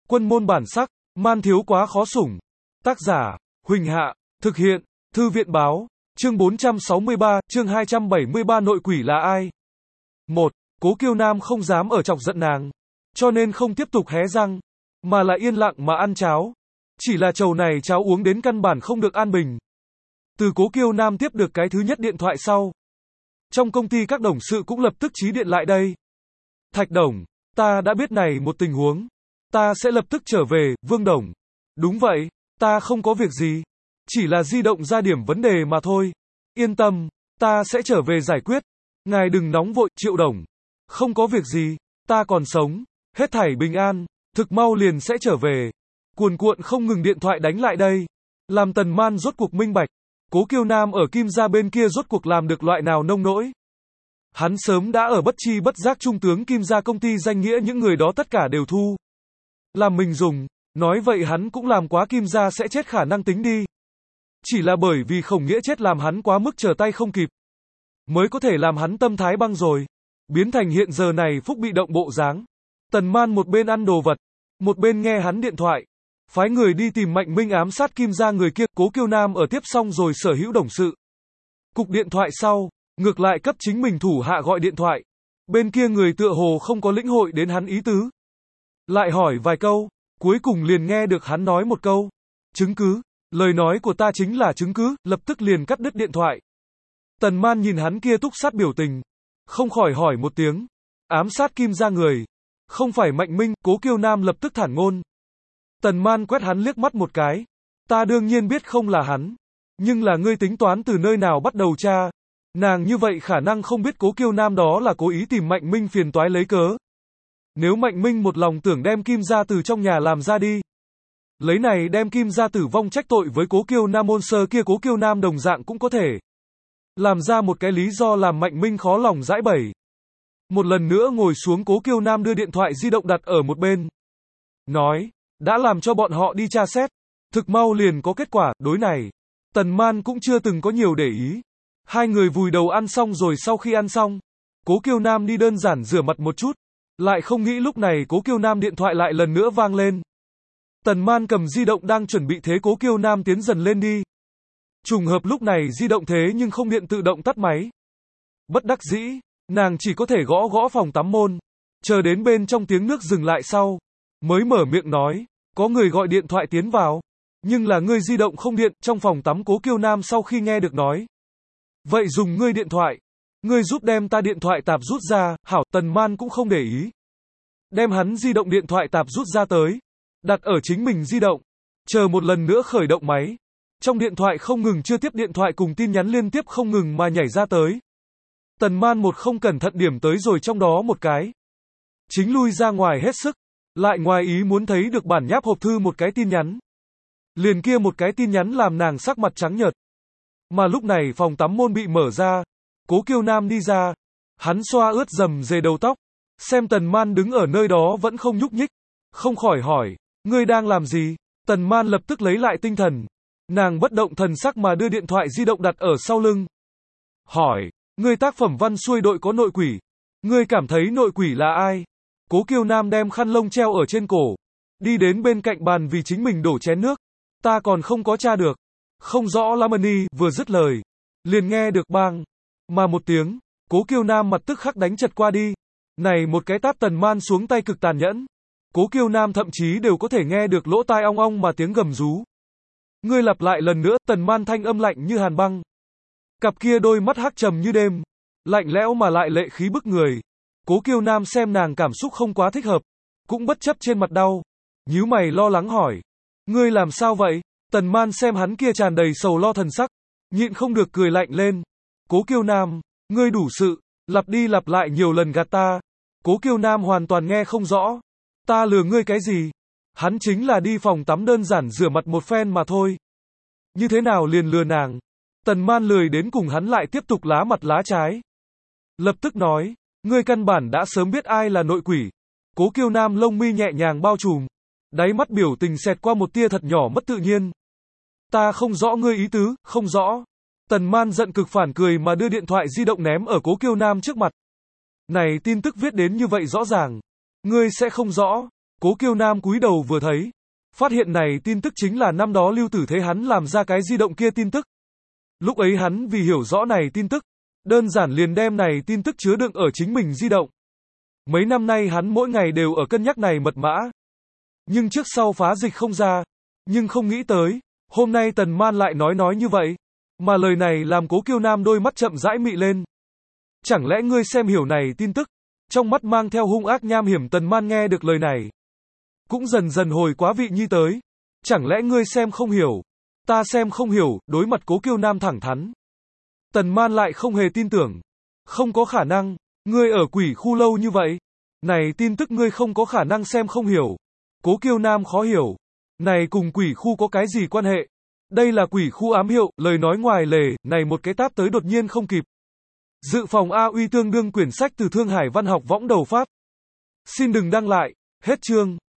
Quân môn bản sắc, man thiếu quá khó sủng. Tác giả, Huỳnh Hạ, thực hiện, Thư viện báo, chương 463, chương 273 nội quỷ là ai? 1. Cố Kiêu Nam không dám ở chọc giận nàng, cho nên không tiếp tục hé răng, mà là yên lặng mà ăn cháo. Chỉ là chầu này cháo uống đến căn bản không được an bình. Từ Cố Kiêu Nam tiếp được cái thứ nhất điện thoại sau, trong công ty các đồng sự cũng lập tức chí điện lại đây. Thạch Đồng, ta đã biết này một tình huống. Ta sẽ lập tức trở về, Vương Đồng. Đúng vậy, ta không có việc gì. Chỉ là di động ra điểm vấn đề mà thôi. Yên tâm, ta sẽ trở về giải quyết. Ngài đừng nóng vội, Triệu Đồng. Không có việc gì, ta còn sống. Hết thảy bình an, thực mau liền sẽ trở về. Cuồn cuộn không ngừng điện thoại đánh lại đây. Làm Tần Man rốt cuộc minh bạch. Cố Kiêu Nam ở Kim gia bên kia rốt cuộc làm được loại nào nông nỗi. Hắn sớm đã ở bất chi bất giác trung tướng Kim gia công ty danh nghĩa những người đó tất cả đều thu làm mình dùng, nói vậy hắn cũng làm quá Kim gia sẽ chết khả năng tính đi. Chỉ là bởi vì Khổng Nghĩa chết làm hắn quá mức trở tay không kịp, mới có thể làm hắn tâm thái băng rồi, biến thành hiện giờ này phúc bị động bộ dáng. Tần Man một bên ăn đồ vật, một bên nghe hắn điện thoại, phái người đi tìm Mạnh Minh ám sát Kim gia người kia. Cố Kiêu Nam ở tiếp xong rồi sở hữu đồng sự cục điện thoại sau, ngược lại cấp chính mình thủ hạ gọi điện thoại. Bên kia người tựa hồ không có lĩnh hội đến hắn ý tứ, lại hỏi vài câu, cuối cùng liền nghe được hắn nói một câu: chứng cứ, lời nói của ta chính là chứng cứ, lập tức liền cắt đứt điện thoại. Tần Man nhìn hắn kia túc sát biểu tình, không khỏi hỏi một tiếng: ám sát Kim gia người, không phải Mạnh Minh? Cố Kiêu Nam lập tức thản ngôn. Tần Man quét hắn liếc mắt một cái, ta đương nhiên biết không là hắn, nhưng là ngươi tính toán từ nơi nào bắt đầu tra? Nàng như vậy khả năng không biết Cố Kiêu Nam đó là cố ý tìm Mạnh Minh phiền toái lấy cớ. Nếu Mạnh Minh một lòng tưởng đem Kim gia từ trong nhà làm ra đi, lấy này đem Kim gia tử vong trách tội với Cố Kiêu Nam môn sơ kia, Cố Kiêu Nam đồng dạng cũng có thể làm ra một cái lý do làm Mạnh Minh khó lòng giải bẩy. Một lần nữa ngồi xuống, Cố Kiêu Nam đưa điện thoại di động đặt ở một bên, nói: đã làm cho bọn họ đi tra xét, thực mau liền có kết quả. Đối này, Tần Man cũng chưa từng có nhiều để ý. Hai người vùi đầu ăn xong rồi, sau khi ăn xong, Cố Kiêu Nam đi đơn giản rửa mặt một chút, lại không nghĩ lúc này Cố Kiêu Nam điện thoại lại lần nữa vang lên. Tần Man cầm di động đang chuẩn bị thế Cố Kiêu Nam tiến dần lên đi. Trùng hợp lúc này di động thế nhưng không điện tự động tắt máy. Bất đắc dĩ, nàng chỉ có thể gõ gõ phòng tắm môn, chờ đến bên trong tiếng nước dừng lại sau, mới mở miệng nói: có người gọi điện thoại tiến vào, nhưng là ngươi di động không điện. Trong phòng tắm Cố Kiêu Nam sau khi nghe được nói: vậy dùng ngươi điện thoại, ngươi giúp đem ta điện thoại tạp rút ra. Hảo. Tần Man cũng không để ý, đem hắn di động điện thoại tạp rút ra tới, đặt ở chính mình di động, chờ một lần nữa khởi động máy. Trong điện thoại không ngừng chưa tiếp điện thoại cùng tin nhắn liên tiếp không ngừng mà nhảy ra tới. Tần Man một không cẩn thận điểm tới rồi trong đó một cái, chính lui ra ngoài hết sức, lại ngoài ý muốn thấy được bản nháp hộp thư một cái tin nhắn. Liền kia một cái tin nhắn làm nàng sắc mặt trắng nhợt. Mà lúc này phòng tắm môn bị mở ra, Cố Kiêu Nam đi ra, hắn xoa ướt rầm rề đầu tóc, xem Tần Man đứng ở nơi đó vẫn không nhúc nhích, không khỏi hỏi: ngươi đang làm gì? Tần Man lập tức lấy lại tinh thần, nàng bất động thần sắc mà đưa điện thoại di động đặt ở sau lưng, hỏi: ngươi tác phẩm văn xuôi đội có nội quỷ, ngươi cảm thấy nội quỷ là ai? Cố Kiêu Nam đem khăn lông treo ở trên cổ, đi đến bên cạnh bàn vì chính mình đổ chén nước. Ta còn không có tra được, không rõ lắm. Vừa dứt lời, liền nghe được bang mà một tiếng, Cố Kiêu Nam mặt tức khắc đánh chật qua đi. Này một cái tát Tần Man xuống tay cực tàn nhẫn, Cố Kiêu Nam thậm chí đều có thể nghe được lỗ tai ong ong mà tiếng gầm rú. Ngươi lặp lại lần nữa. Tần Man thanh âm lạnh như hàn băng, cặp kia đôi mắt hắc trầm như đêm, lạnh lẽo mà lại lệ khí bức người. Cố Kiêu Nam xem nàng cảm xúc không quá thích hợp, cũng bất chấp trên mặt đau, nhíu mày lo lắng hỏi: ngươi làm sao vậy? Tần Man xem hắn kia tràn đầy sầu lo thần sắc, nhịn không được cười lạnh lên. Cố Kiêu Nam, ngươi đủ sự, lặp đi lặp lại nhiều lần gạt ta. Cố Kiêu Nam hoàn toàn nghe không rõ. Ta lừa ngươi cái gì? Hắn chính là đi phòng tắm đơn giản rửa mặt một phen mà thôi, như thế nào liền lừa nàng? Tần Man lười đến cùng hắn lại tiếp tục lá mặt lá trái, lập tức nói: ngươi căn bản đã sớm biết ai là nội quỷ. Cố Kiêu Nam lông mi nhẹ nhàng bao trùm, đáy mắt biểu tình xẹt qua một tia thật nhỏ mất tự nhiên. Ta không rõ ngươi ý tứ, không rõ. Tần Man giận cực phản cười mà đưa điện thoại di động ném ở Cố Kiêu Nam trước mặt. Này tin tức viết đến như vậy rõ ràng, ngươi sẽ không rõ? Cố Kiêu Nam cúi đầu vừa thấy, phát hiện này tin tức chính là năm đó Lưu Tử Thế hắn làm ra cái di động kia tin tức. Lúc ấy hắn vì hiểu rõ này tin tức, đơn giản liền đem này tin tức chứa đựng ở chính mình di động. Mấy năm nay hắn mỗi ngày đều ở cân nhắc này mật mã. Nhưng trước sau phá dịch không ra, nhưng không nghĩ tới, hôm nay Tần Man lại nói như vậy, mà lời này làm Cố Kiêu Nam đôi mắt chậm rãi mị lên. Chẳng lẽ ngươi xem hiểu này tin tức? Trong mắt mang theo hung ác nham hiểm Tần Man nghe được lời này, cũng dần dần hồi quá vị nhi tới. Chẳng lẽ ngươi xem không hiểu? Ta xem không hiểu, đối mặt Cố Kiêu Nam thẳng thắn. Tần Man lại không hề tin tưởng. Không có khả năng, ngươi ở quỷ khu lâu như vậy. Này tin tức ngươi không có khả năng xem không hiểu. Cố Kiêu Nam khó hiểu. Này cùng quỷ khu có cái gì quan hệ? Đây là quỷ khu ám hiệu, lời nói ngoài lề, này một cái táp tới đột nhiên không kịp. Dự phòng A Uy tương đương quyển sách từ Thương Hải Văn học võng đầu phát. Xin đừng đăng lại, hết chương.